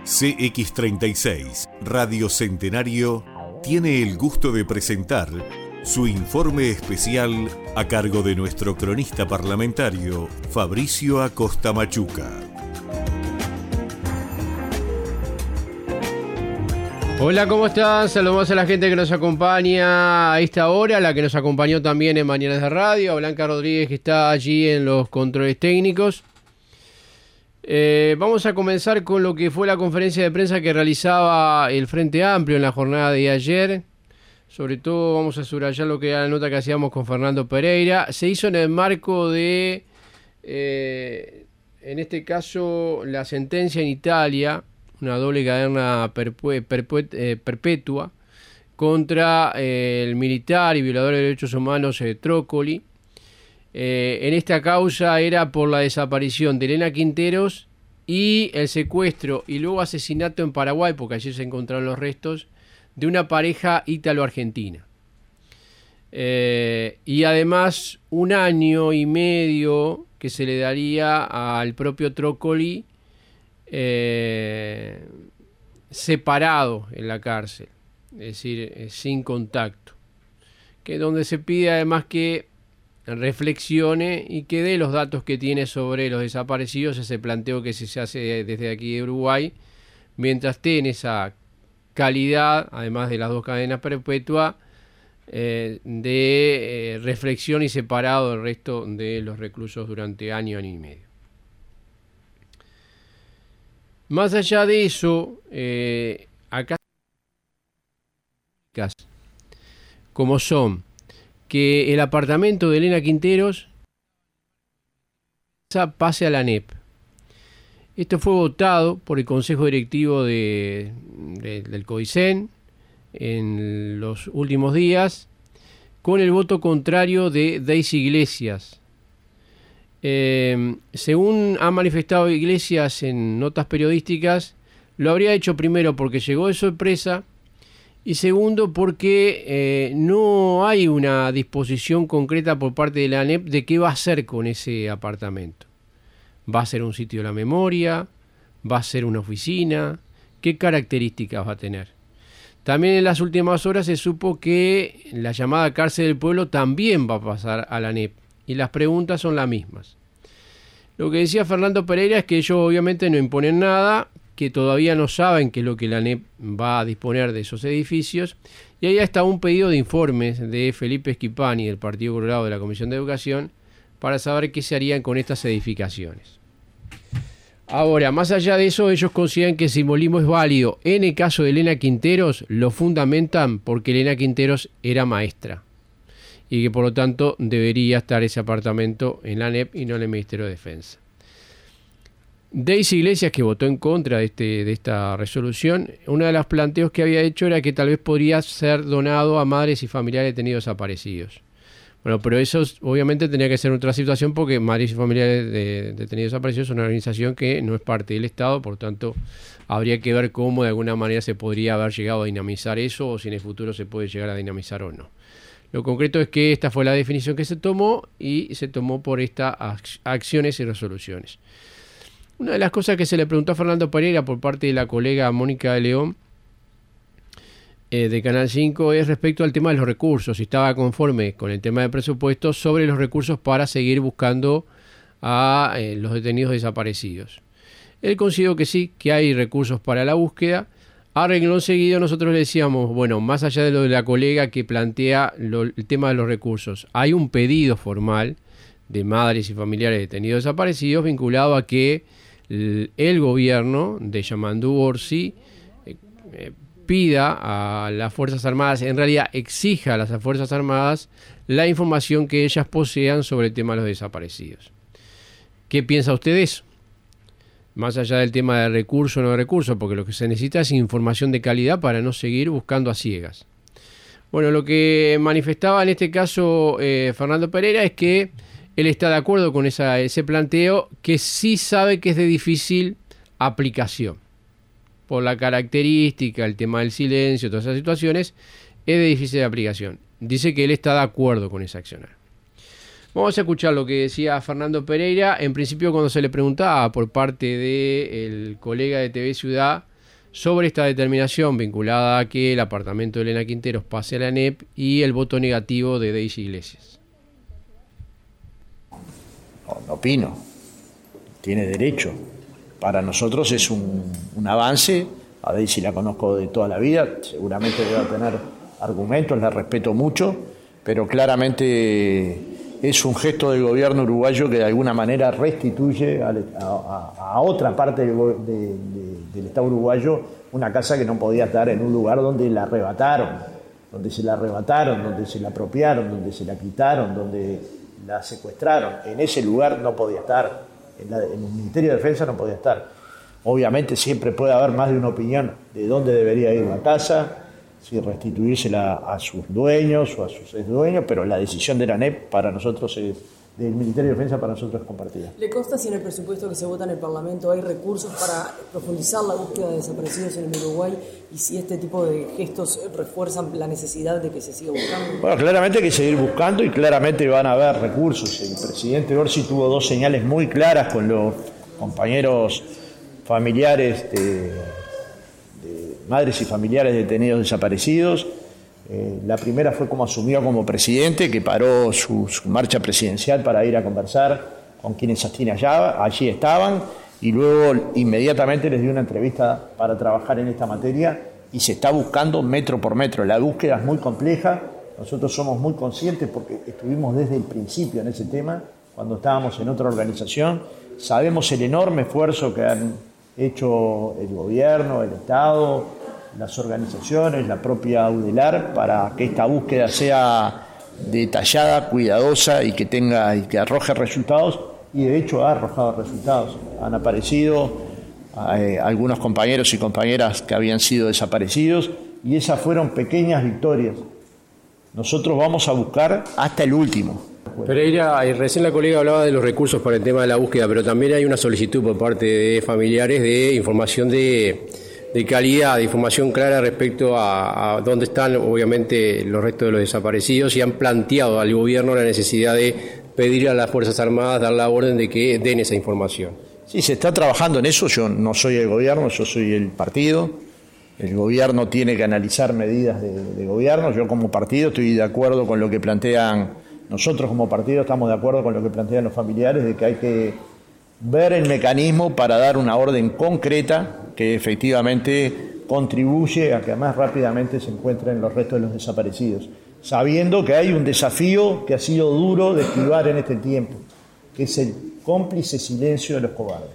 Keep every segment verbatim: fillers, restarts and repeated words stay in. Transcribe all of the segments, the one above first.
C X treinta y seis, Radio Centenario, tiene el gusto de presentar su informe especial a cargo de nuestro cronista parlamentario, Fabricio Acosta Machuca. Hola, ¿cómo están? Saludamos a la gente que nos acompaña a esta hora, a la que nos acompañó también en Mañanas de Radio, a Blanca Rodríguez, que está allí en los controles técnicos. Eh, vamos a comenzar con lo que fue la conferencia de prensa que realizaba el Frente Amplio en la jornada de ayer. Sobre todo vamos a subrayar lo que era la nota que hacíamos con Fernando Pereira. Se hizo en el marco de, eh, en este caso, la sentencia en Italia, una doble cadena perpue- perpue- eh, perpetua contra eh, el militar y violador de derechos humanos eh, Trócoli. Eh, en esta causa era por la desaparición de Elena Quinteros y el secuestro y luego asesinato en Paraguay, porque allí se encontraron los restos, de una pareja ítalo-argentina. Eh, y además un año y medio que se le daría al propio Trócoli eh, separado en la cárcel, es decir, eh, sin contacto, que es donde se pide además que reflexione y que dé los datos que tiene sobre los desaparecidos, ese planteo que se hace desde aquí de Uruguay, mientras esté en esa calidad, además de las dos cadenas perpetuas, eh, de eh, reflexión y separado del resto de los reclusos durante año, año y medio. Más allá de eso, eh, acá como son que el apartamento de Elena Quinteros pase a la A N E P. Esto fue votado por el Consejo Directivo de, de, del CODICEN en los últimos días, con el voto contrario de Daisy Iglesias. Eh, según ha manifestado Iglesias en notas periodísticas, lo habría hecho primero porque llegó de sorpresa, y segundo porque eh, no hay una disposición concreta por parte de la A N E P de qué va a hacer con ese apartamento. ¿Va a ser un sitio de la memoria? ¿Va a ser una oficina? ¿Qué características va a tener? También en las últimas horas se supo que la llamada cárcel del pueblo también va a pasar a la A N E P, y las preguntas son las mismas. Lo que decía Fernando Pereira es que ellos obviamente no imponen nada, que todavía no saben qué es lo que la A N E P va a disponer de esos edificios, y ahí está un pedido de informes de Felipe Schipani del Partido Colorado de la Comisión de Educación para saber qué se harían con estas edificaciones. Ahora, más allá de eso, ellos consideran que el simbolismo es válido. En el caso de Elena Quinteros, lo fundamentan porque Elena Quinteros era maestra y que por lo tanto debería estar ese apartamento en la A N E P y no en el Ministerio de Defensa. Daisy Iglesias, que votó en contra de, este, de esta resolución, uno de los planteos que había hecho era que tal vez podría ser donado a madres y familiares detenidos desaparecidos. Bueno, pero eso obviamente tenía que ser otra situación porque madres y familiares de detenidos desaparecidos son una organización que no es parte del Estado, por tanto habría que ver cómo de alguna manera se podría haber llegado a dinamizar eso o si en el futuro se puede llegar a dinamizar o no. Lo concreto es que esta fue la definición que se tomó y se tomó por estas acciones y resoluciones. Una de las cosas que se le preguntó a Fernando Pereira por parte de la colega Mónica de León eh, de Canal cinco es respecto al tema de los recursos, si estaba conforme con el tema de presupuesto sobre los recursos para seguir buscando a eh, los detenidos desaparecidos. Él consideró que sí, que hay recursos para la búsqueda. A renglón seguido nosotros le decíamos, bueno, más allá de lo de la colega que plantea lo, el tema de los recursos, hay un pedido formal de madres y familiares detenidos desaparecidos vinculado a que el, el gobierno de Yamandú Orsi eh, eh, pida a las Fuerzas Armadas, en realidad exija a las Fuerzas Armadas la información que ellas posean sobre el tema de los desaparecidos. ¿Qué piensa usted de eso? Más allá del tema de recurso o no de recurso, porque lo que se necesita es información de calidad para no seguir buscando a ciegas. Bueno, lo que manifestaba en este caso eh, Fernando Pereira es que él está de acuerdo con esa, ese planteo, que sí sabe que es de difícil aplicación. Por la característica, el tema del silencio, todas esas situaciones, es de difícil aplicación. Dice que él está de acuerdo con ese accionar. Vamos a escuchar lo que decía Fernando Pereira. En principio, cuando se le preguntaba por parte del colega de T V Ciudad sobre esta determinación vinculada a que el apartamento de Elena Quinteros pase a la A N E P y el voto negativo de Daisy Iglesias. No, no opino, tiene derecho. Para nosotros es un, un avance. A Daisy la conozco de toda la vida, seguramente debe tener argumentos, la respeto mucho, pero claramente es un gesto del gobierno uruguayo que de alguna manera restituye a, a, a otra parte de, de, de, del Estado uruguayo una casa que no podía estar en un lugar donde la arrebataron, donde se la arrebataron, donde se la apropiaron, donde se la quitaron, donde la secuestraron. En ese lugar no podía estar, en, la, en el Ministerio de Defensa no podía estar. Obviamente siempre puede haber más de una opinión de dónde debería ir la casa, si restituírsela a sus dueños o a sus ex dueños, pero la decisión de la A N E P para nosotros es, del Ministerio de Defensa para nosotros es compartida. ¿Le consta si en el presupuesto que se vota en el Parlamento hay recursos para profundizar la búsqueda de desaparecidos en el Uruguay y si este tipo de gestos refuerzan la necesidad de que se siga buscando? Bueno, claramente hay que seguir buscando y claramente van a haber recursos. El presidente Orsi tuvo dos señales muy claras con los compañeros familiares de, de madres y familiares de detenidos desaparecidos. Eh, la primera fue como asumió como presidente, que paró su, su marcha presidencial para ir a conversar con quienes allá, allí estaban, y luego inmediatamente les dio una entrevista para trabajar en esta materia y se está buscando metro por metro. La búsqueda es muy compleja, nosotros somos muy conscientes porque estuvimos desde el principio en ese tema, cuando estábamos en otra organización, sabemos el enorme esfuerzo que han hecho el gobierno, el Estado, las organizaciones, la propia Audelar, para que esta búsqueda sea detallada, cuidadosa y que tenga y que arroje resultados, y de hecho ha arrojado resultados. Han aparecido eh, algunos compañeros y compañeras que habían sido desaparecidos y esas fueron pequeñas victorias. Nosotros vamos a buscar hasta el último. Pereira, recién la colega hablaba de los recursos para el tema de la búsqueda, pero también hay una solicitud por parte de familiares de información de, de calidad, de información clara respecto a, a dónde están, obviamente, los restos de los desaparecidos, y han planteado al gobierno la necesidad de pedir a las Fuerzas Armadas, dar la orden de que den esa información. Sí, se está trabajando en eso. Yo no soy el gobierno, yo soy el partido. El gobierno tiene que analizar medidas de, de gobierno. Yo como partido estoy de acuerdo con lo que plantean. Nosotros como partido estamos de acuerdo con lo que plantean los familiares, de que hay que ver el mecanismo para dar una orden concreta que efectivamente contribuye a que más rápidamente se encuentren los restos de los desaparecidos, sabiendo que hay un desafío que ha sido duro de esquivar en este tiempo, que es el cómplice silencio de los cobardes.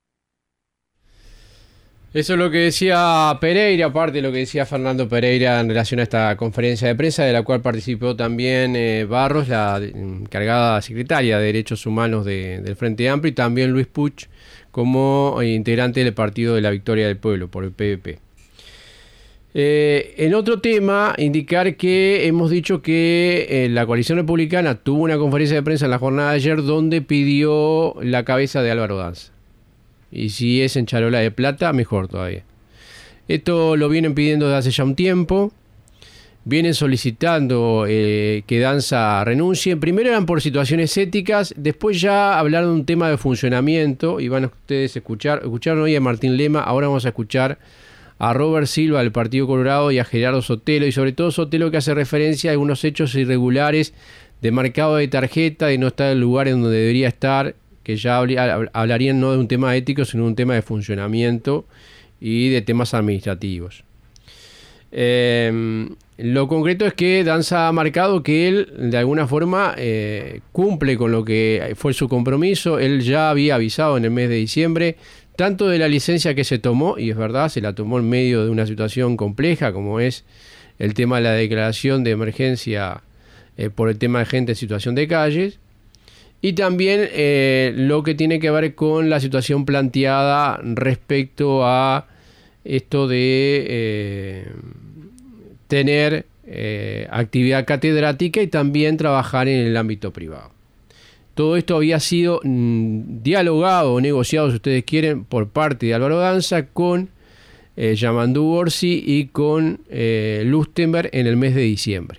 Eso es lo que decía Pereira, aparte de lo que decía Fernando Pereira en relación a esta conferencia de prensa, de la cual participó también eh, Barros, la encargada secretaria de Derechos Humanos de, del Frente Amplio, y también Luis Puch como eh, integrante del Partido de la Victoria del Pueblo, por el P V P. Eh, en otro tema, indicar que hemos dicho que eh, la coalición republicana tuvo una conferencia de prensa en la jornada de ayer donde pidió la cabeza de Álvaro Danza. Y si es en charola de plata, mejor todavía. Esto lo vienen pidiendo desde hace ya un tiempo. Vienen solicitando eh, que Danza renuncie. Primero eran por situaciones éticas. Después ya hablaron de un tema de funcionamiento. Y van a ustedes a escuchar. Escucharon hoy a Martín Lema. Ahora vamos a escuchar a Robert Silva del Partido Colorado y a Gerardo Sotelo. Y sobre todo Sotelo, que hace referencia a algunos hechos irregulares de marcado de tarjeta, de no estar en el lugar en donde debería estar, que ya hablarían no de un tema ético, sino de un tema de funcionamiento y de temas administrativos. Eh, lo concreto es que Danza ha marcado que él, de alguna forma, eh, cumple con lo que fue su compromiso. Él ya había avisado en el mes de diciembre, tanto de la licencia que se tomó, y es verdad, se la tomó en medio de una situación compleja, como es el tema de la declaración de emergencia eh, por el tema de gente en situación de calles, y también eh, lo que tiene que ver con la situación planteada respecto a esto de eh, tener eh, actividad catedrática y también trabajar en el ámbito privado. Todo esto había sido mmm, dialogado o negociado, si ustedes quieren, por parte de Álvaro Danza con eh, Yamandú Orsi y con eh, Lustenberg en el mes de diciembre.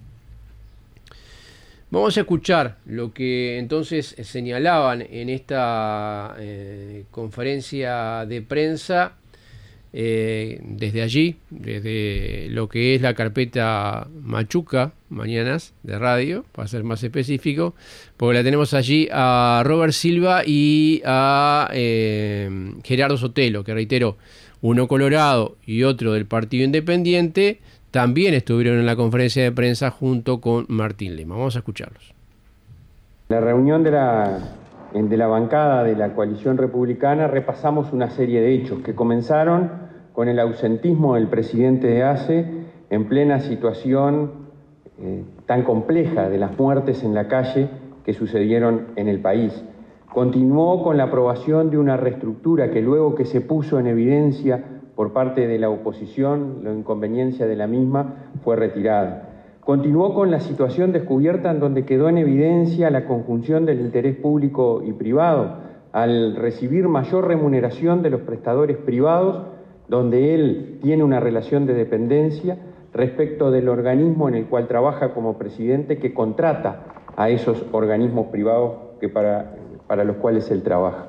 Vamos a escuchar lo que entonces señalaban en esta eh, conferencia de prensa eh, desde allí, desde lo que es la carpeta Machuca, Mañanas de Radio, para ser más específico, porque la tenemos allí a Robert Silva y a eh, Gerardo Sotelo, que reitero, uno colorado y otro del Partido Independiente, también estuvieron en la conferencia de prensa junto con Martín Lema. Vamos a escucharlos. En la reunión de la, de la bancada de la coalición republicana repasamos una serie de hechos que comenzaron con el ausentismo del presidente de A C E en plena situación eh, tan compleja de las muertes en la calle que sucedieron en el país. Continuó con la aprobación de una reestructura que luego que se puso en evidencia por parte de la oposición, la inconveniencia de la misma fue retirada. Continuó con la situación descubierta en donde quedó en evidencia la conjunción del interés público y privado al recibir mayor remuneración de los prestadores privados, donde él tiene una relación de dependencia respecto del organismo en el cual trabaja como presidente, que contrata a esos organismos privados que para, para los cuales él trabaja.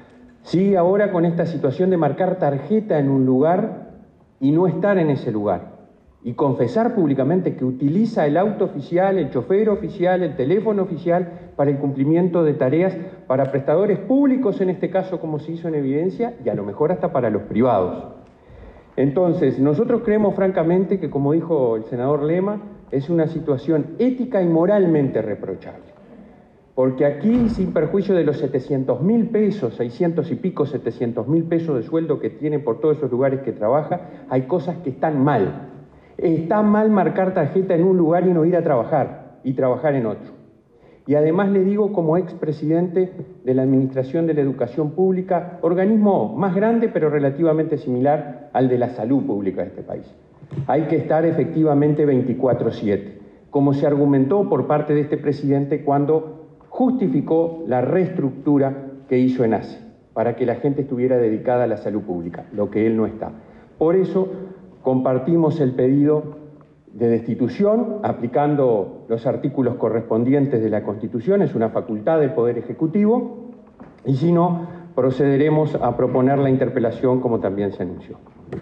Sigue ahora con esta situación de marcar tarjeta en un lugar y no estar en ese lugar, y confesar públicamente que utiliza el auto oficial, el chofer oficial, el teléfono oficial para el cumplimiento de tareas para prestadores públicos, en este caso, como se hizo en evidencia, y a lo mejor hasta para los privados. Entonces, nosotros creemos francamente que, como dijo el senador Lema, es una situación ética y moralmente reprochable. Porque aquí, sin perjuicio de los setecientos mil pesos, seiscientos y pico, setecientos mil pesos de sueldo que tiene por todos esos lugares que trabaja, hay cosas que están mal. Está mal marcar tarjeta en un lugar y no ir a trabajar, y trabajar en otro. Y además le digo, como expresidente de la Administración de la Educación Pública, organismo más grande pero relativamente similar al de la salud pública de este país. Hay que estar efectivamente veinticuatro siete, como se argumentó por parte de este presidente cuando justificó la reestructura que hizo en A C E, para que la gente estuviera dedicada a la salud pública, lo que él no está. Por eso compartimos el pedido de destitución, aplicando los artículos correspondientes de la Constitución, es una facultad del Poder Ejecutivo, y si no, procederemos a proponer la interpelación como también se anunció.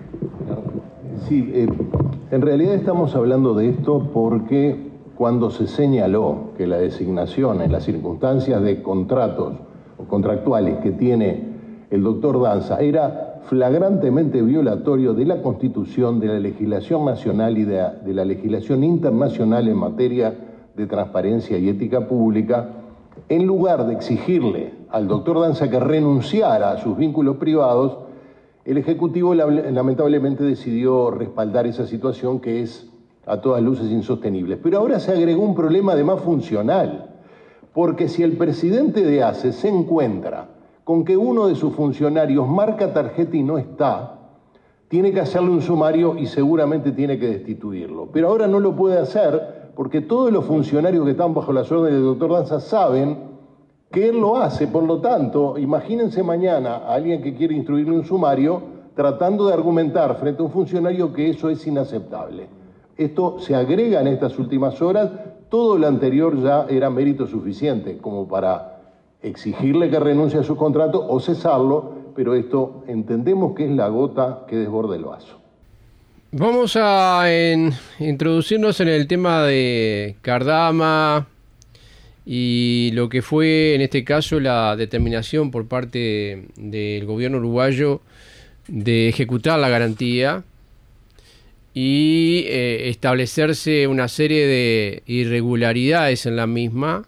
Sí, eh, en realidad estamos hablando de esto porque cuando se señaló que la designación en las circunstancias de contratos o contractuales que tiene el doctor Danza era flagrantemente violatorio de la Constitución, de la legislación nacional y de la, de la legislación internacional en materia de transparencia y ética pública, en lugar de exigirle al doctor Danza que renunciara a sus vínculos privados, el Ejecutivo lamentablemente decidió respaldar esa situación que es a todas luces insostenible. Pero ahora se agregó un problema además funcional, porque si el presidente de A C E se encuentra con que uno de sus funcionarios marca tarjeta y no está, tiene que hacerle un sumario y seguramente tiene que destituirlo. Pero ahora no lo puede hacer porque todos los funcionarios que están bajo las órdenes del doctor Danza saben que él lo hace. Por lo tanto, imagínense mañana a alguien que quiere instruirle un sumario tratando de argumentar frente a un funcionario que eso es inaceptable. Esto se agrega en estas últimas horas, todo lo anterior ya era mérito suficiente como para exigirle que renuncie a su contrato o cesarlo, pero esto entendemos que es la gota que desborda el vaso. Vamos a en, introducirnos en el tema de Cardama y lo que fue en este caso la determinación por parte del gobierno uruguayo de ejecutar la garantía y eh, establecerse una serie de irregularidades en la misma,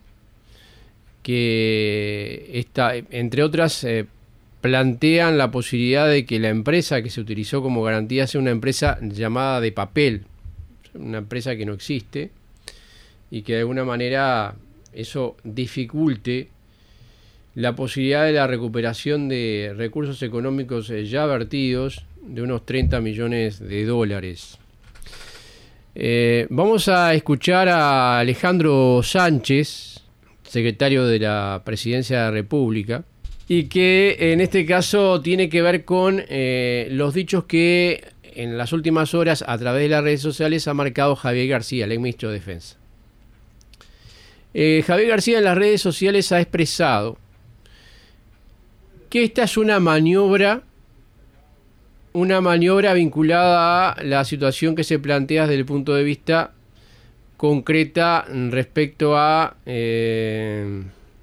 que esta, entre otras eh, plantean la posibilidad de que la empresa que se utilizó como garantía sea una empresa llamada de papel, una empresa que no existe, y que de alguna manera eso dificulte la posibilidad de la recuperación de recursos económicos ya vertidos de unos treinta millones de dólares. Eh, vamos a escuchar a Alejandro Sánchez, secretario de la Presidencia de la República, y que en este caso tiene que ver con eh, los dichos que en las últimas horas a través de las redes sociales ha marcado Javier García, el ex ministro de Defensa. Eh, Javier García en las redes sociales ha expresado que esta es una maniobra una maniobra vinculada a la situación que se plantea desde el punto de vista concreta respecto a eh,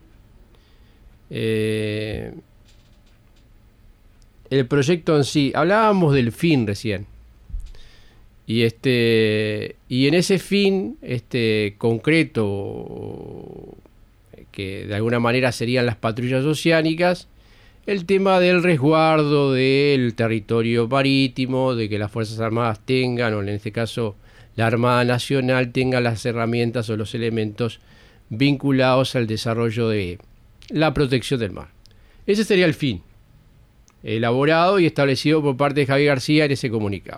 eh, el proyecto en sí. Hablábamos del fin recién. Y este y en ese fin este concreto, que de alguna manera serían las patrullas oceánicas, el tema del resguardo del territorio marítimo, de que las Fuerzas Armadas tengan, o en este caso la Armada Nacional tenga las herramientas o los elementos vinculados al desarrollo de la protección del mar. Ese sería el fin, elaborado y establecido por parte de Javier García en ese comunicado.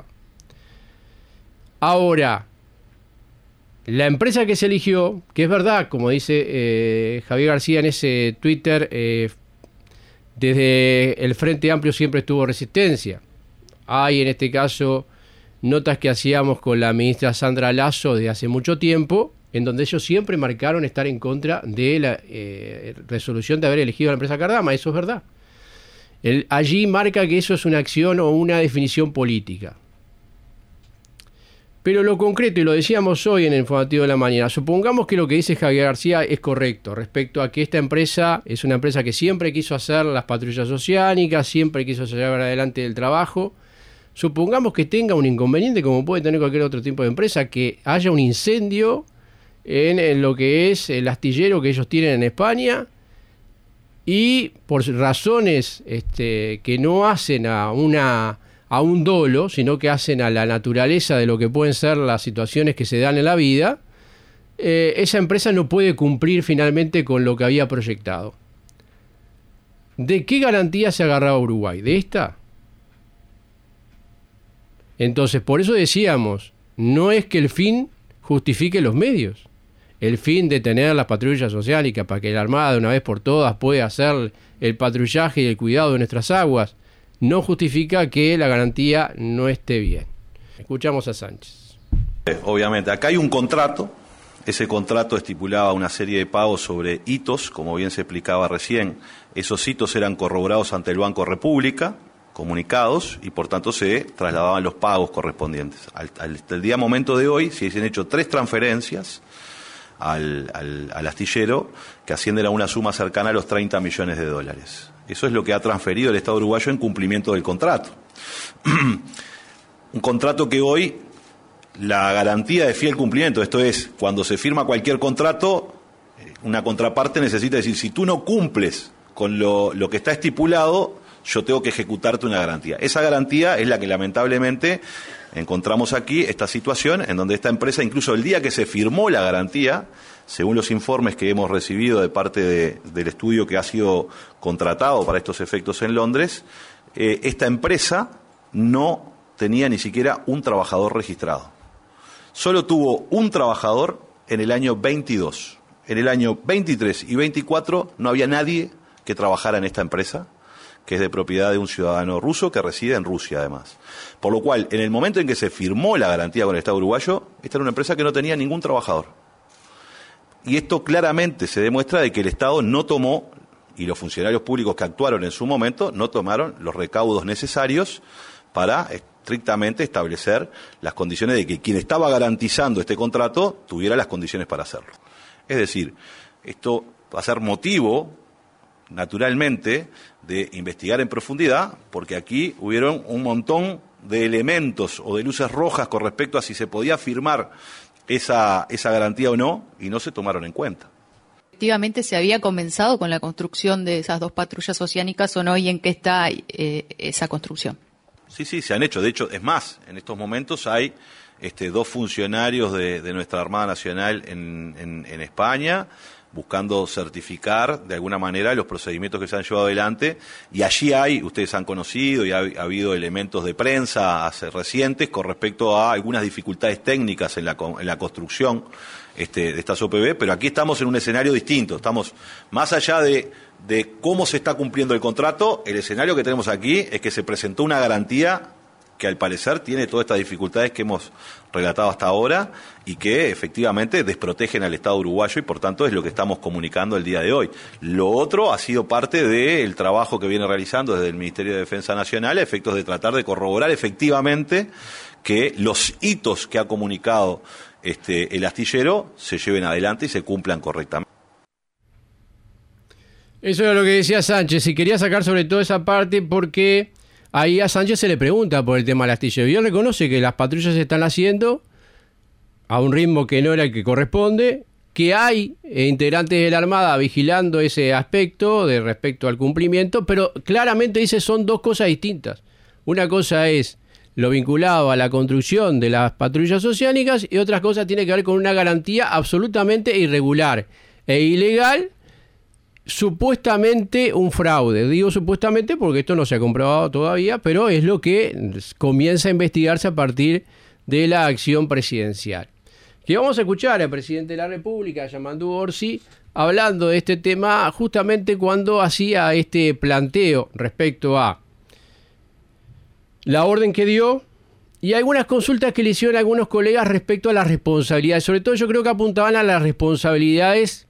Ahora, la empresa que se eligió, que es verdad, como dice eh, Javier García en ese Twitter, eh, desde el Frente Amplio siempre estuvo resistencia. Hay en este caso notas que hacíamos con la ministra Sandra Lasso desde hace mucho tiempo, en donde ellos siempre marcaron estar en contra de la eh, resolución de haber elegido a la empresa Cardama. Eso es verdad. El, allí marca que eso es una acción o una definición política. Pero lo concreto, y lo decíamos hoy en el informativo de la mañana, supongamos que lo que dice Javier García es correcto respecto a que esta empresa es una empresa que siempre quiso hacer las patrullas oceánicas, siempre quiso llevar adelante el trabajo. Supongamos que tenga un inconveniente, como puede tener cualquier otro tipo de empresa, que haya un incendio en, en lo que es el astillero que ellos tienen en España, y por razones este, que no hacen a una... a un dolo, sino que hacen a la naturaleza de lo que pueden ser las situaciones que se dan en la vida, eh, esa empresa no puede cumplir finalmente con lo que había proyectado. ¿De qué garantía se agarraba Uruguay? ¿De esta? Entonces, por eso decíamos, no es que el fin justifique los medios. El fin de tener las patrullas oceánicas para que la Armada de una vez por todas pueda hacer el patrullaje y el cuidado de nuestras aguas, no justifica que la garantía no esté bien. Escuchamos a Sánchez. Obviamente, acá hay un contrato. Ese contrato estipulaba una serie de pagos sobre hitos, como bien se explicaba recién. Esos hitos eran corroborados ante el Banco República, comunicados, y por tanto se trasladaban los pagos correspondientes. Al, al, al día momento de hoy se han hecho tres transferencias al, al, al astillero que ascienden a una suma cercana a los treinta millones de dólares. Eso es lo que ha transferido el Estado uruguayo en cumplimiento del contrato. Un contrato que hoy la garantía de fiel cumplimiento, esto es, cuando se firma cualquier contrato, una contraparte necesita decir, si tú no cumples con lo, lo que está estipulado, yo tengo que ejecutarte una garantía. Esa garantía es la que lamentablemente encontramos aquí, esta situación, en donde esta empresa, incluso el día que se firmó la garantía, según los informes que hemos recibido de parte de, del estudio que ha sido contratado para estos efectos en Londres, eh, esta empresa no tenía ni siquiera un trabajador registrado. Solo tuvo un trabajador en el año veintidós. En el año veintitrés y veinticuatro no había nadie que trabajara en esta empresa, que es de propiedad de un ciudadano ruso que reside en Rusia además. Por lo cual, en el momento en que se firmó la garantía con el Estado uruguayo, esta era una empresa que no tenía ningún trabajador. Y esto claramente se demuestra de que el Estado no tomó, y los funcionarios públicos que actuaron en su momento, no tomaron los recaudos necesarios para estrictamente establecer las condiciones de que quien estaba garantizando este contrato tuviera las condiciones para hacerlo. Es decir, esto va a ser motivo, naturalmente, de investigar en profundidad, porque aquí hubieron un montón de elementos o de luces rojas con respecto a si se podía firmar esa, esa garantía o no, y no se tomaron en cuenta. Efectivamente, ¿se había comenzado con la construcción de esas dos patrullas oceánicas o no? ¿Y en qué está eh, esa construcción? Sí, sí, se han hecho. De hecho, es más, en estos momentos hay este, dos funcionarios de, de nuestra Armada Nacional en, en, en España, buscando certificar de alguna manera los procedimientos que se han llevado adelante, y allí hay, ustedes han conocido y ha, ha habido elementos de prensa hace recientes con respecto a algunas dificultades técnicas en la, en la construcción este, de estas O P B, pero aquí estamos en un escenario distinto, estamos más allá de, de cómo se está cumpliendo el contrato, el escenario que tenemos aquí es que se presentó una garantía que al parecer tiene todas estas dificultades que hemos relatado hasta ahora y que efectivamente desprotegen al Estado uruguayo y por tanto es lo que estamos comunicando el día de hoy. Lo otro ha sido parte del trabajo que viene realizando desde el Ministerio de Defensa Nacional a efectos de tratar de corroborar efectivamente que los hitos que ha comunicado este, el astillero se lleven adelante y se cumplan correctamente. Eso era lo que decía Sánchez, y quería sacar sobre todo esa parte porque ahí a Sánchez se le pregunta por el tema del astillero. Y él reconoce que las patrullas se están haciendo a un ritmo que no era el que corresponde, que hay integrantes de la Armada vigilando ese aspecto de respecto al cumplimiento, pero claramente dice son dos cosas distintas. Una cosa es lo vinculado a la construcción de las patrullas oceánicas y otra cosa tiene que ver con una garantía absolutamente irregular e ilegal, supuestamente un fraude. Digo supuestamente porque esto no se ha comprobado todavía, pero es lo que comienza a investigarse a partir de la acción presidencial. Que vamos a escuchar al presidente de la República, Yamandu Orsi, hablando de este tema justamente cuando hacía este planteo respecto a la orden que dio y algunas consultas que le hicieron algunos colegas respecto a las responsabilidades. Sobre todo yo creo que apuntaban a las responsabilidades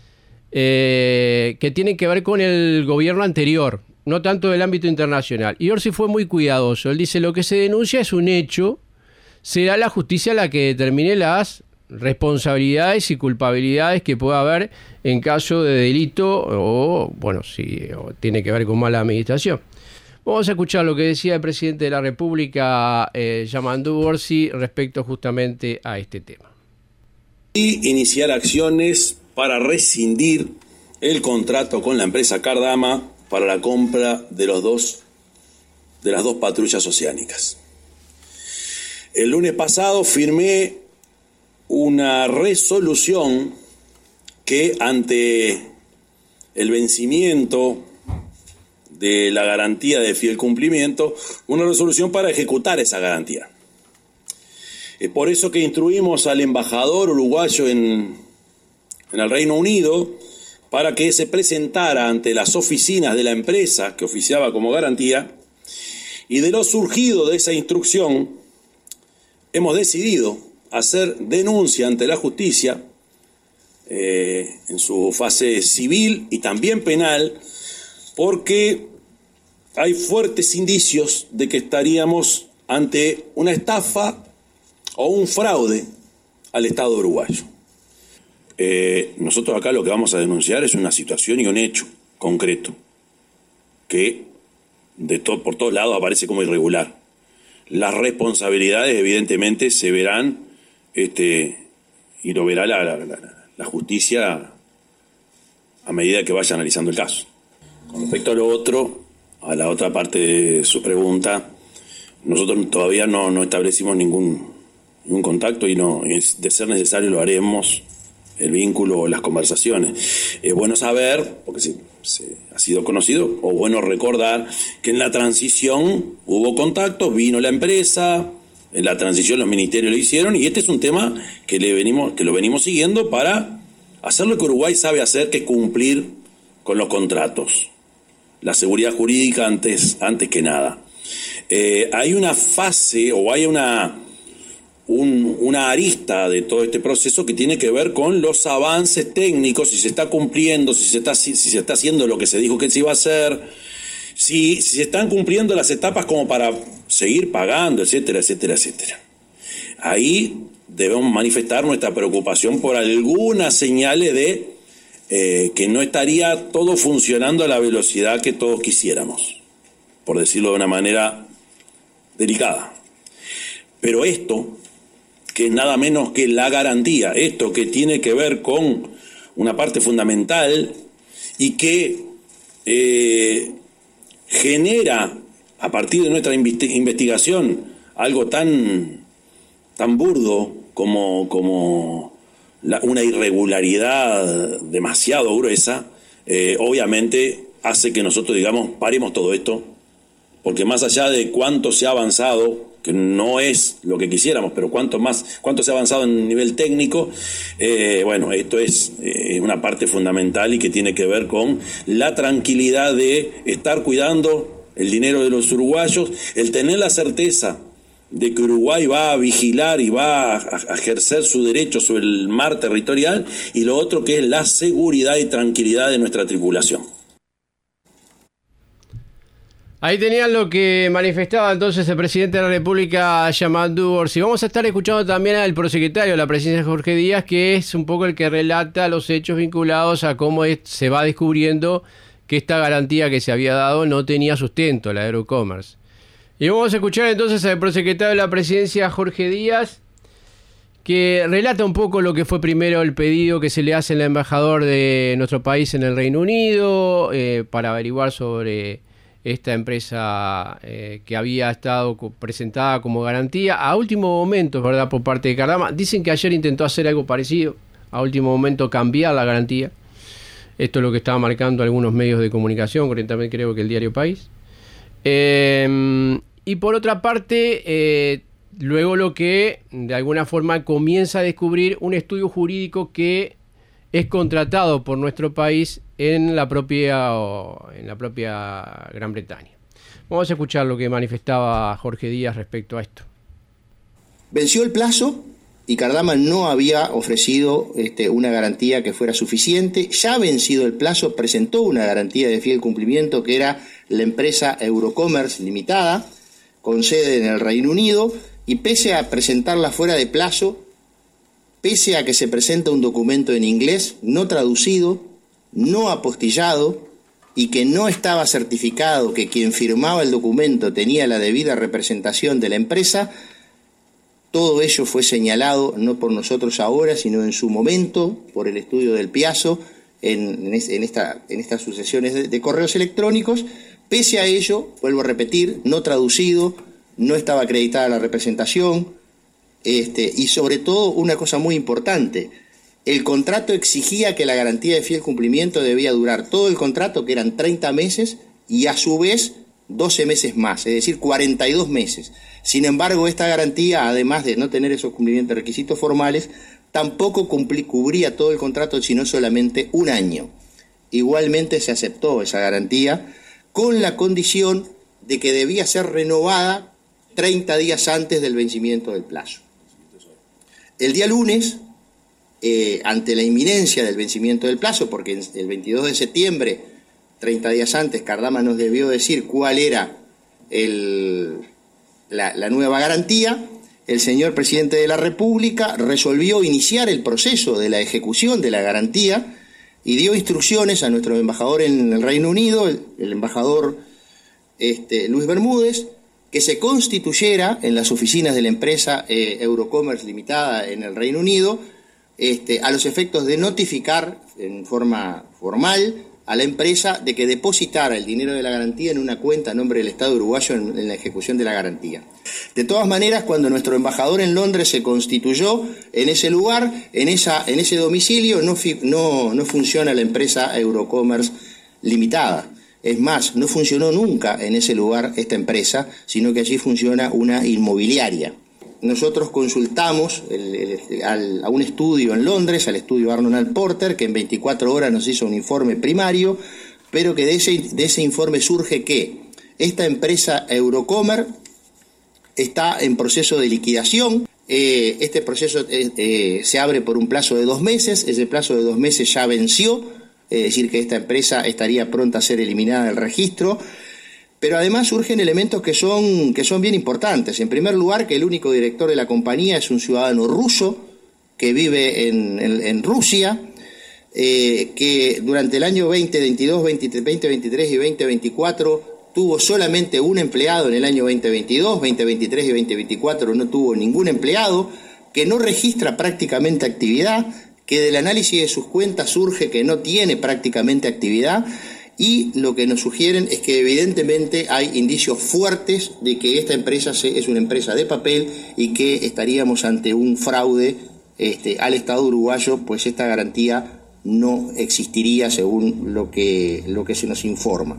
eh, que tienen que ver con el gobierno anterior, no tanto del ámbito internacional. Y Orsi fue muy cuidadoso. Él dice, lo que se denuncia es un hecho, será la justicia la que determine las responsabilidades y culpabilidades que pueda haber en caso de delito o, bueno, si o tiene que ver con mala administración. Vamos a escuchar lo que decía el presidente de la República, eh, Yamandu Orsi, respecto justamente a este tema. Y iniciar acciones para rescindir el contrato con la empresa Cardama para la compra de los dos de las dos patrullas oceánicas. El lunes pasado firmé una resolución que ante el vencimiento de la garantía de fiel cumplimiento, una resolución para ejecutar esa garantía. Es por eso que instruimos al embajador uruguayo en, en el Reino Unido para que se presentara ante las oficinas de la empresa que oficiaba como garantía, y de lo surgido de esa instrucción hemos decidido hacer denuncia ante la justicia eh, en su fase civil y también penal, porque hay fuertes indicios de que estaríamos ante una estafa o un fraude al Estado uruguayo. Eh, nosotros acá lo que vamos a denunciar es una situación y un hecho concreto que de to- por todos lados aparece como irregular. Las responsabilidades evidentemente se verán este, y lo verá la, la, la, la justicia a medida que vaya analizando el caso. Con respecto a lo otro, a la otra parte de su pregunta, nosotros todavía no, no establecimos ningún, ningún contacto y no, de ser necesario lo haremos, el vínculo o las conversaciones. Es bueno saber, porque se, se ha sido conocido, o bueno recordar que en la transición hubo contactos, vino la empresa, en la transición los ministerios lo hicieron, y este es un tema que, le venimos, que lo venimos siguiendo para hacer lo que Uruguay sabe hacer, que es cumplir con los contratos. La seguridad jurídica antes, antes que nada. Eh, hay una fase o hay una, un, una arista de todo este proceso que tiene que ver con los avances técnicos, si se está cumpliendo, si se está, si, si se está haciendo lo que se dijo que se iba a hacer, si, si se están cumpliendo las etapas como para seguir pagando, etcétera, etcétera, etcétera. Ahí debemos manifestar nuestra preocupación por algunas señales de Eh, que no estaría todo funcionando a la velocidad que todos quisiéramos, por decirlo de una manera delicada. Pero esto, que es nada menos que la garantía, esto que tiene que ver con una parte fundamental y que eh, genera, a partir de nuestra investigación, algo tan, tan burdo como... como La, una irregularidad demasiado gruesa, eh, obviamente hace que nosotros digamos, paremos todo esto, porque más allá de cuánto se ha avanzado, que no es lo que quisiéramos, pero cuánto más, cuánto se ha avanzado en nivel técnico, eh, bueno, esto es eh, una parte fundamental y que tiene que ver con la tranquilidad de estar cuidando el dinero de los uruguayos, el tener la certeza de que Uruguay va a vigilar y va a ejercer su derecho sobre el mar territorial, y lo otro que es la seguridad y tranquilidad de nuestra tripulación. Ahí tenían lo que manifestaba entonces el presidente de la República, Yamandu Orsi. Vamos a estar escuchando también al prosecretario de la presidencia, Jorge Díaz, que es un poco el que relata los hechos vinculados a cómo es, se va descubriendo que esta garantía que se había dado no tenía sustento, la de Eurocommerce. Y vamos a escuchar entonces al prosecretario de la presidencia, Jorge Díaz, que relata un poco lo que fue primero el pedido que se le hace al embajador de nuestro país en el Reino Unido eh, para averiguar sobre esta empresa eh, que había estado presentada como garantía a último momento, ¿verdad?, por parte de Cardama. Dicen que ayer intentó hacer algo parecido, a último momento cambiar la garantía. Esto es lo que estaban marcando algunos medios de comunicación, concretamente creo que el diario País. Eh, y por otra parte, eh, luego lo que de alguna forma comienza a descubrir un estudio jurídico que es contratado por nuestro país en la propia en la propia Gran Bretaña. Vamos a escuchar lo que manifestaba Jorge Díaz respecto a esto. Venció el plazo y Cardama no había ofrecido este, una garantía que fuera suficiente. Ya vencido el plazo, presentó una garantía de fiel cumplimiento que era la empresa Eurocommerce Limitada, con sede en el Reino Unido, y pese a presentarla fuera de plazo, pese a que se presenta un documento en inglés no traducido, no apostillado, y que no estaba certificado que quien firmaba el documento tenía la debida representación de la empresa, todo ello fue señalado no por nosotros ahora, sino en su momento, por el estudio del Piazzo, en, en, esta, en estas sucesiones de, de correos electrónicos. Pese a ello, vuelvo a repetir, no traducido, no estaba acreditada la representación, este, y sobre todo una cosa muy importante, el contrato exigía que la garantía de fiel cumplimiento debía durar todo el contrato, que eran treinta meses, y a su vez doce meses más, es decir, cuarenta y dos meses. Sin embargo, esta garantía, además de no tener esos cumplimientos de requisitos formales, tampoco cumpli- cubría todo el contrato, sino solamente un año. Igualmente se aceptó esa garantía con la condición de que debía ser renovada treinta días antes del vencimiento del plazo. El día lunes, eh, ante la inminencia del vencimiento del plazo, porque el veintidós de septiembre, treinta días antes, Cardama nos debió decir cuál era el, la, la nueva garantía, el señor presidente de la República resolvió iniciar el proceso de la ejecución de la garantía y dio instrucciones a nuestro embajador en el Reino Unido, el, el embajador este, Luis Bermúdez, que se constituyera en las oficinas de la empresa eh, Eurocommerce Limitada en el Reino Unido, este, a los efectos de notificar en forma formal a la empresa de que depositara el dinero de la garantía en una cuenta a nombre del Estado uruguayo en, en la ejecución de la garantía. De todas maneras, cuando nuestro embajador en Londres se constituyó en ese lugar, en, esa, en ese domicilio, no, no, no funciona la empresa Eurocommerce Limitada. Es más, no funcionó nunca en ese lugar esta empresa, sino que allí funciona una inmobiliaria. Nosotros consultamos el, el, al, a un estudio en Londres, al estudio Arnold Porter, que en veinticuatro horas nos hizo un informe primario, pero que de ese, de ese informe surge que esta empresa Eurocommerce está en proceso de liquidación. Eh, este proceso eh, eh, se abre por un plazo de dos meses, ese plazo de dos meses ya venció, es decir, que esta empresa estaría pronta a ser eliminada del registro. Pero además surgen elementos que son, que son bien importantes. En primer lugar, que el único director de la compañía es un ciudadano ruso que vive en, en, en Rusia, eh, que durante el año veinte veintidós, veinte veintitrés y veinte veinticuatro tuvo solamente un empleado en el año veinte veintidós, veinte veintitrés y veinte veinticuatro no tuvo ningún empleado, que no registra prácticamente actividad, que del análisis de sus cuentas surge que no tiene prácticamente actividad. Y lo que nos sugieren es que evidentemente hay indicios fuertes de que esta empresa es una empresa de papel y que estaríamos ante un fraude este, al Estado uruguayo, pues esta garantía no existiría según lo que, lo que se nos informa.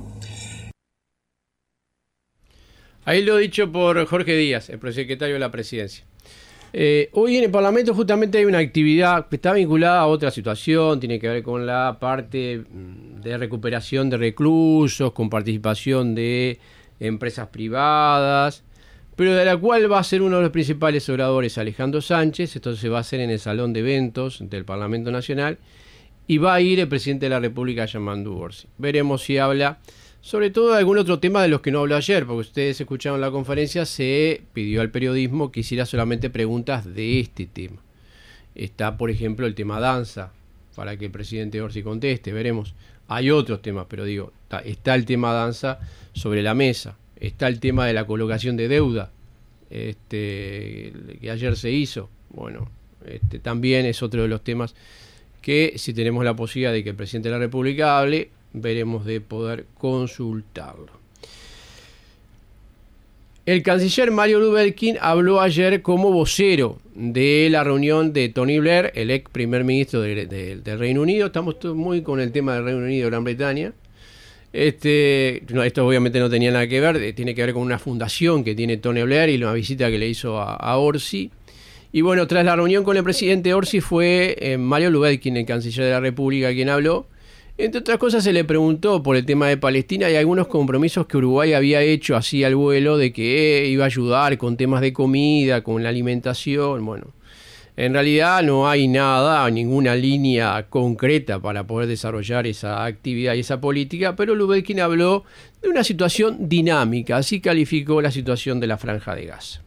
Ahí lo dicho por Jorge Díaz, el prosecretario de la Presidencia. Eh, hoy en el Parlamento justamente hay una actividad que está vinculada a otra situación, tiene que ver con la parte de recuperación de reclusos, con participación de empresas privadas, pero de la cual va a ser uno de los principales oradores Alejandro Sánchez. Esto se va a hacer en el Salón de Eventos del Parlamento Nacional y va a ir el presidente de la República, Yamandu Orsi. Veremos si habla sobre todo de algún otro tema de los que no habló ayer, porque ustedes escucharon la conferencia, se pidió al periodismo que hiciera solamente preguntas de este tema. Está, por ejemplo, el tema danza, para que el presidente Orsi conteste, veremos. Hay otros temas, pero digo, está, está el tema danza sobre la mesa, está el tema de la colocación de deuda, este, que ayer se hizo. Bueno, este, también es otro de los temas que, si tenemos la posibilidad de que el presidente de la República hable, veremos de poder consultarlo. El canciller Mario Lubelkin habló ayer como vocero de la reunión de Tony Blair, el ex primer ministro del de, de Reino Unido. Estamos muy con el tema del Reino Unido y Gran Bretaña. Este, no, esto obviamente no tenía nada que ver, tiene que ver con una fundación que tiene Tony Blair y una visita que le hizo a, a Orsi. Y bueno, tras la reunión con el presidente Orsi fue eh, Mario Lubelkin, el canciller de la República, quien habló. Entre otras cosas, se le preguntó por el tema de Palestina y algunos compromisos que Uruguay había hecho así al vuelo, de que iba a ayudar con temas de comida, con la alimentación. Bueno, en realidad no hay nada, ninguna línea concreta para poder desarrollar esa actividad y esa política, pero Lubelkin habló de una situación dinámica, así calificó la situación de la Franja de Gaza.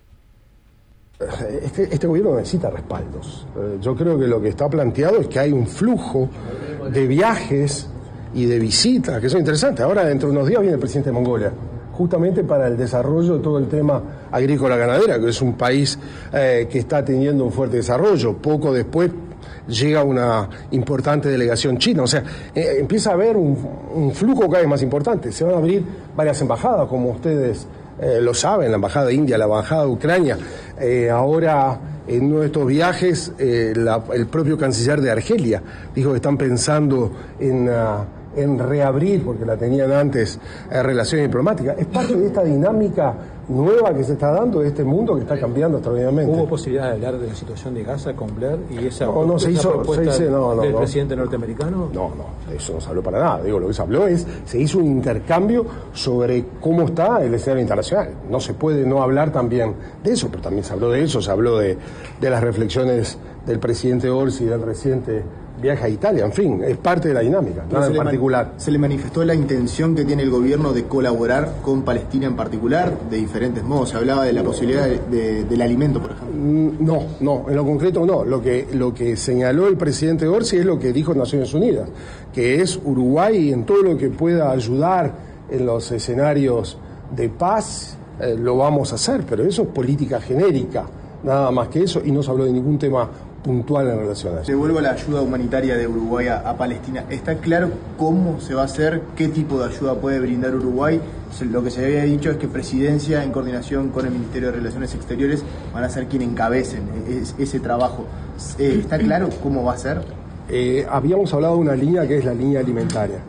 Este, este gobierno necesita respaldos. Yo creo que lo que está planteado es que hay un flujo de viajes y de visitas que son interesantes. Ahora, dentro de unos días, viene el presidente de Mongolia, justamente para el desarrollo de todo el tema agrícola-ganadera, que es un país eh, que está teniendo un fuerte desarrollo. Poco después llega una importante delegación china. O sea, eh, empieza a haber un, un flujo cada vez más importante. Se van a abrir varias embajadas, como ustedes Eh, lo saben, la embajada de India, la embajada de Ucrania. Eh, ahora, en uno de estos viajes, eh, la, el propio canciller de Argelia dijo que están pensando en, uh, en reabrir, porque la tenían antes, eh, relaciones diplomáticas. Es parte de esta dinámica nueva que se está dando, de este mundo que está cambiando extraordinariamente. ¿Hubo posibilidad de hablar de la situación de Gaza con Blair y esa no, no, se hizo, propuesta se hizo, no, no, del no. presidente norteamericano? No, no, eso no se habló para nada. Digo, lo que se habló es, se hizo un intercambio sobre cómo está el escenario internacional. No se puede no hablar también de eso, pero también se habló de eso, se habló de, de las reflexiones del presidente Orsi y del reciente viaje a Italia. En fin, es parte de la dinámica, nada en particular. ¿Se le manifestó la intención que tiene el gobierno de colaborar con Palestina en particular de diferentes modos? Se hablaba de la posibilidad de, de, del alimento, por ejemplo. No, no, en lo concreto no. Lo que, lo que señaló el presidente Orsi es lo que dijo Naciones Unidas, que es Uruguay en todo lo que pueda ayudar en los escenarios de paz, eh, lo vamos a hacer, pero eso es política genérica, nada más que eso, y no se habló de ningún tema puntual en relación a eso. Devuelvo la ayuda humanitaria de Uruguay a, a Palestina. ¿Está claro cómo se va a hacer? ¿Qué tipo de ayuda puede brindar Uruguay? Lo que se había dicho es que Presidencia, en coordinación con el Ministerio de Relaciones Exteriores, van a ser quienes encabecen ese, ese trabajo. Eh, ¿Está claro cómo va a ser? Eh, habíamos hablado de una línea que es la línea alimentaria.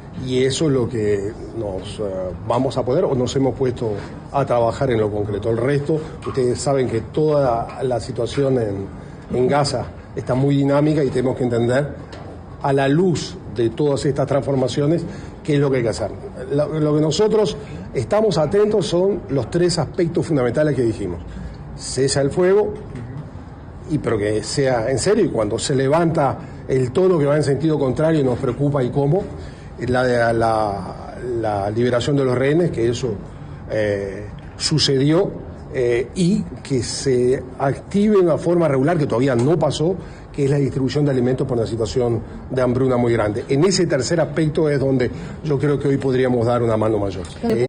Y eso es lo que nos uh, vamos a poder o nos hemos puesto a trabajar en lo concreto. El resto, ustedes saben que toda la situación en en Gaza está muy dinámica y tenemos que entender, a la luz de todas estas transformaciones, qué es lo que hay que hacer. Lo, lo que nosotros estamos atentos son los tres aspectos fundamentales que dijimos. Cesa el fuego, y pero que sea en serio, y cuando se levanta el tono que va en sentido contrario y nos preocupa y cómo, la, la, la liberación de los rehenes, que eso eh, sucedió, Eh, y que se active de una forma regular, que todavía no pasó, que es la distribución de alimentos por una situación de hambruna muy grande. En ese tercer aspecto es donde yo creo que hoy podríamos dar una mano mayor. Eh,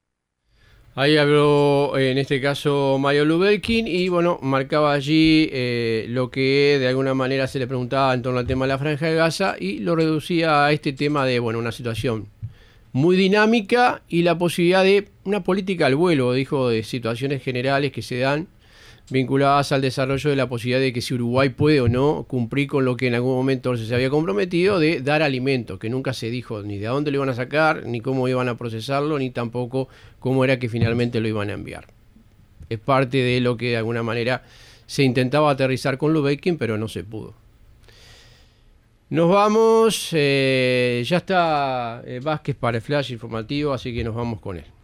Ahí habló, en este caso, Mario Lubelkin, y bueno, marcaba allí eh, lo que de alguna manera se le preguntaba en torno al tema de la Franja de Gaza, y lo reducía a este tema de, bueno, una situación muy dinámica y la posibilidad de una política al vuelo, dijo, de situaciones generales que se dan vinculadas al desarrollo de la posibilidad de que si Uruguay puede o no cumplir con lo que en algún momento se había comprometido de dar alimentos, que nunca se dijo ni de dónde lo iban a sacar, ni cómo iban a procesarlo, ni tampoco cómo era que finalmente lo iban a enviar. Es parte de lo que de alguna manera se intentaba aterrizar con Lubelkin, pero no se pudo. Nos vamos, eh, ya está eh, Vázquez para el flash informativo, así que nos vamos con él.